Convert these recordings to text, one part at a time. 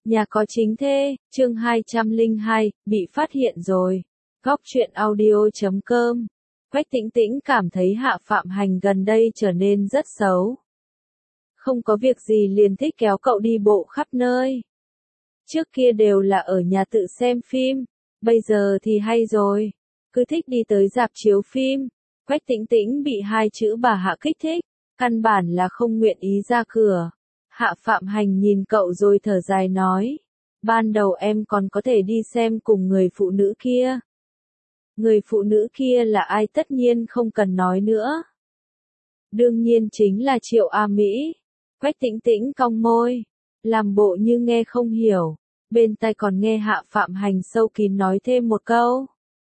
Nhà có chính thê, chương 202, bị phát hiện rồi. Góc truyện audio.com. Quách Tĩnh Tĩnh cảm thấy Hạ Phạm Hành gần đây trở nên rất xấu. Không có việc gì liền thích kéo cậu đi bộ khắp nơi. Trước kia đều là ở nhà tự xem phim, bây giờ thì hay rồi, cứ thích đi tới rạp chiếu phim. Quách Tĩnh Tĩnh bị hai chữ bà Hạ kích thích, căn bản là không nguyện ý ra cửa. Hạ Phạm Hành nhìn cậu rồi thở dài nói, ban đầu em còn có thể đi xem cùng người phụ nữ kia. Người phụ nữ kia là ai tất nhiên không cần nói nữa. Đương nhiên chính là Triệu A Mỹ. Quách Tĩnh Tĩnh cong môi, làm bộ như nghe không hiểu, bên tai còn nghe Hạ Phạm Hành sâu kín nói thêm một câu.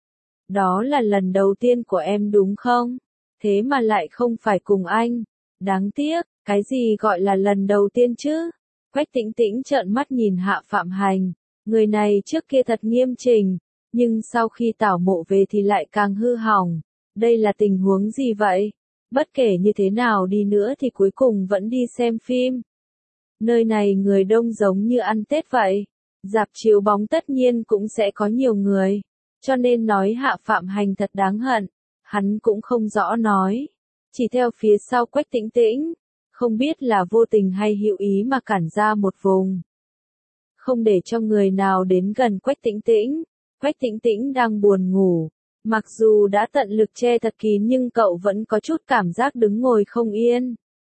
Đó là lần đầu tiên của em đúng không? Thế mà lại không phải cùng anh. Đáng tiếc, cái gì gọi là lần đầu tiên chứ? Quách Tĩnh Tĩnh trợn mắt nhìn Hạ Phạm Hành, người này trước kia thật nghiêm chỉnh, nhưng sau khi tảo mộ về thì lại càng hư hỏng. Đây là tình huống gì vậy? Bất kể như thế nào đi nữa thì cuối cùng vẫn đi xem phim. Nơi này người đông giống như ăn Tết vậy. Rạp chiếu bóng tất nhiên cũng sẽ có nhiều người. Cho nên nói Hạ Phạm Hành thật đáng hận. Hắn cũng không rõ nói. Chỉ theo phía sau Quách Tĩnh Tĩnh. Không biết là vô tình hay hữu ý mà cản ra một vùng. Không để cho người nào đến gần Quách Tĩnh Tĩnh. Quách Tĩnh Tĩnh đang buồn ngủ. Mặc dù đã tận lực che thật kín nhưng cậu vẫn có chút cảm giác đứng ngồi không yên.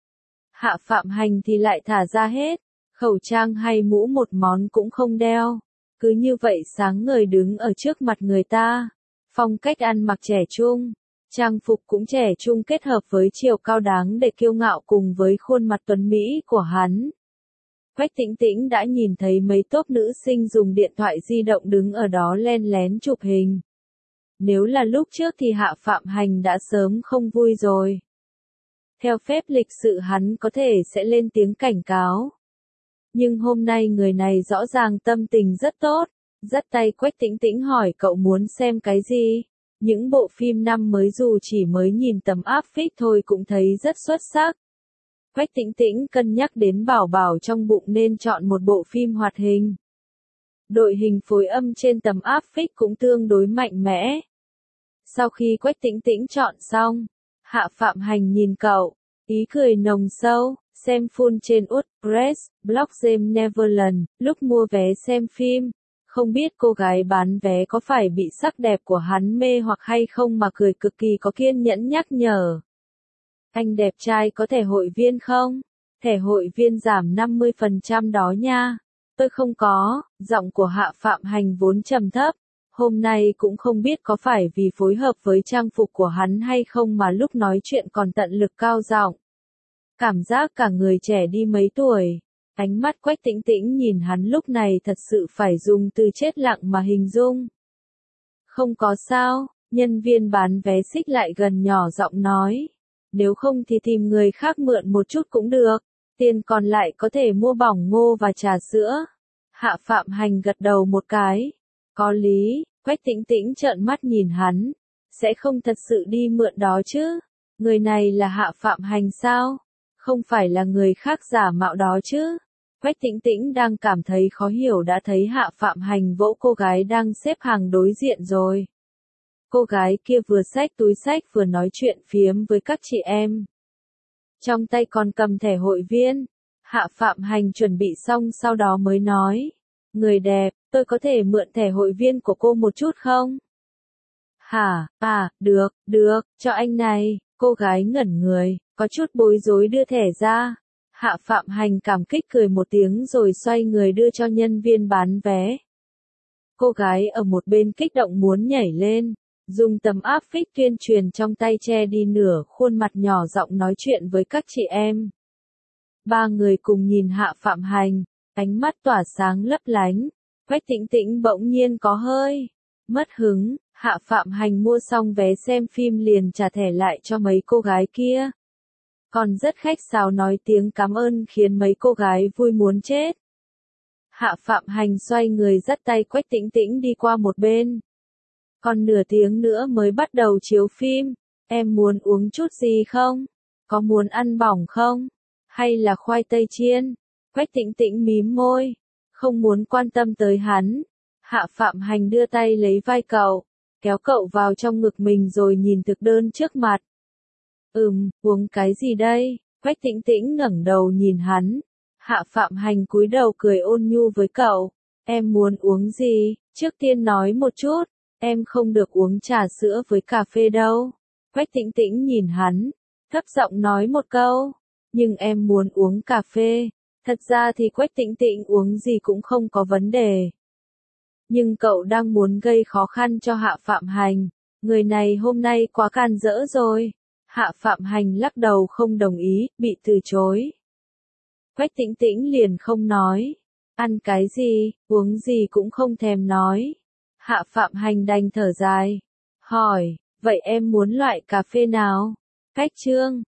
Hạ Phạm Hành thì lại thả ra hết. Khẩu trang hay mũ một món cũng không đeo. Cứ như vậy sáng ngời đứng ở trước mặt người ta. Phong cách ăn mặc trẻ trung. Trang phục cũng trẻ trung kết hợp với chiều cao đáng để kiêu ngạo cùng với khuôn mặt tuấn mỹ của hắn. Quách Tĩnh Tĩnh đã nhìn thấy mấy tốp nữ sinh dùng điện thoại di động đứng ở đó len lén chụp hình. Nếu là lúc trước thì Hạ Phạm Hành đã sớm không vui rồi. Theo phép lịch sự hắn có thể sẽ lên tiếng cảnh cáo. Nhưng hôm nay người này rõ ràng tâm tình rất tốt. Dắt tay Quách Tĩnh Tĩnh hỏi cậu muốn xem cái gì? Những bộ phim năm mới dù chỉ mới nhìn tấm áp phích thôi cũng thấy rất xuất sắc. Quách Tĩnh Tĩnh cân nhắc đến bảo bảo trong bụng nên chọn một bộ phim hoạt hình. Đội hình phối âm trên tấm áp phích cũng tương đối mạnh mẽ. Sau khi Quách Tĩnh Tĩnh chọn xong, Hạ Phạm Hành nhìn cậu, ý cười nồng sâu, xem full trên WordPress, blog James Neverland, lúc mua vé xem phim. Không biết cô gái bán vé có phải bị sắc đẹp của hắn mê hoặc hay không mà cười cực kỳ có kiên nhẫn nhắc nhở. Anh đẹp trai có thẻ hội viên không? Thẻ hội viên giảm 50% đó nha. Tôi không có, giọng của Hạ Phạm Hành vốn trầm thấp. Hôm nay cũng không biết có phải vì phối hợp với trang phục của hắn hay không mà lúc nói chuyện còn tận lực cao giọng. Cảm giác cả người trẻ đi mấy tuổi. Ánh mắt Quách Tĩnh Tĩnh nhìn hắn lúc này thật sự phải dùng từ chết lặng mà hình dung. Không có sao, nhân viên bán vé xích lại gần nhỏ giọng nói. Nếu không thì tìm người khác mượn một chút cũng được, tiền còn lại có thể mua bỏng ngô và trà sữa. Hạ Phạm Hành gật đầu một cái. Có lý, Quách Tĩnh Tĩnh trợn mắt nhìn hắn. Sẽ không thật sự đi mượn đó chứ? Người này là Hạ Phạm Hành sao? Không phải là người khác giả mạo đó chứ? Quách Tĩnh Tĩnh đang cảm thấy khó hiểu đã thấy Hạ Phạm Hành vỗ cô gái đang xếp hàng đối diện rồi. Cô gái kia vừa xách túi xách vừa nói chuyện phiếm với các chị em. Trong tay còn cầm thẻ hội viên. Hạ Phạm Hành chuẩn bị xong sau đó mới nói. Người đẹp, tôi có thể mượn thẻ hội viên của cô một chút không? Hả, được, cho anh này. Cô gái ngẩn người, có chút bối rối đưa thẻ ra. Hạ Phạm Hành cảm kích cười một tiếng rồi xoay người đưa cho nhân viên bán vé. Cô gái ở một bên kích động muốn nhảy lên, dùng tấm áp phích tuyên truyền trong tay che đi nửa khuôn mặt nhỏ giọng nói chuyện với các chị em. Ba người cùng nhìn Hạ Phạm Hành, ánh mắt tỏa sáng lấp lánh. Quách Tĩnh Tĩnh bỗng nhiên có hơi mất hứng. Hạ Phạm Hành mua xong vé xem phim liền trả thẻ lại cho mấy cô gái kia. Còn rất khách sáo nói tiếng cảm ơn khiến mấy cô gái vui muốn chết. Hạ Phạm Hành xoay người dắt tay Quách Tĩnh Tĩnh đi qua một bên. Còn nửa tiếng nữa mới bắt đầu chiếu phim. Em muốn uống chút gì không? Có muốn ăn bỏng không? Hay là khoai tây chiên? Quách Tĩnh Tĩnh mím môi. không muốn quan tâm tới hắn. Hạ Phạm Hành đưa tay lấy vai cậu, kéo cậu vào trong ngực mình rồi nhìn thực đơn trước mặt. Uống cái gì đây? Quách Tĩnh Tĩnh ngẩng đầu nhìn hắn. Hạ Phạm Hành cúi đầu cười ôn nhu với cậu. Em muốn uống gì? Trước tiên nói một chút, em không được uống trà sữa với cà phê đâu. Quách Tĩnh Tĩnh nhìn hắn, thấp giọng nói một câu. Nhưng em muốn uống cà phê. Thật ra thì Quách Tĩnh Tĩnh uống gì cũng không có vấn đề. Nhưng cậu đang muốn gây khó khăn cho Hạ Phạm Hành. Người này hôm nay quá can dỡ rồi. Hạ Phạm Hành lắc đầu không đồng ý, bị từ chối. Quách Tĩnh Tĩnh liền không nói. Ăn cái gì, uống gì cũng không thèm nói. Hạ Phạm Hành đành thở dài. Hỏi, vậy em muốn loại cà phê nào? Cách chương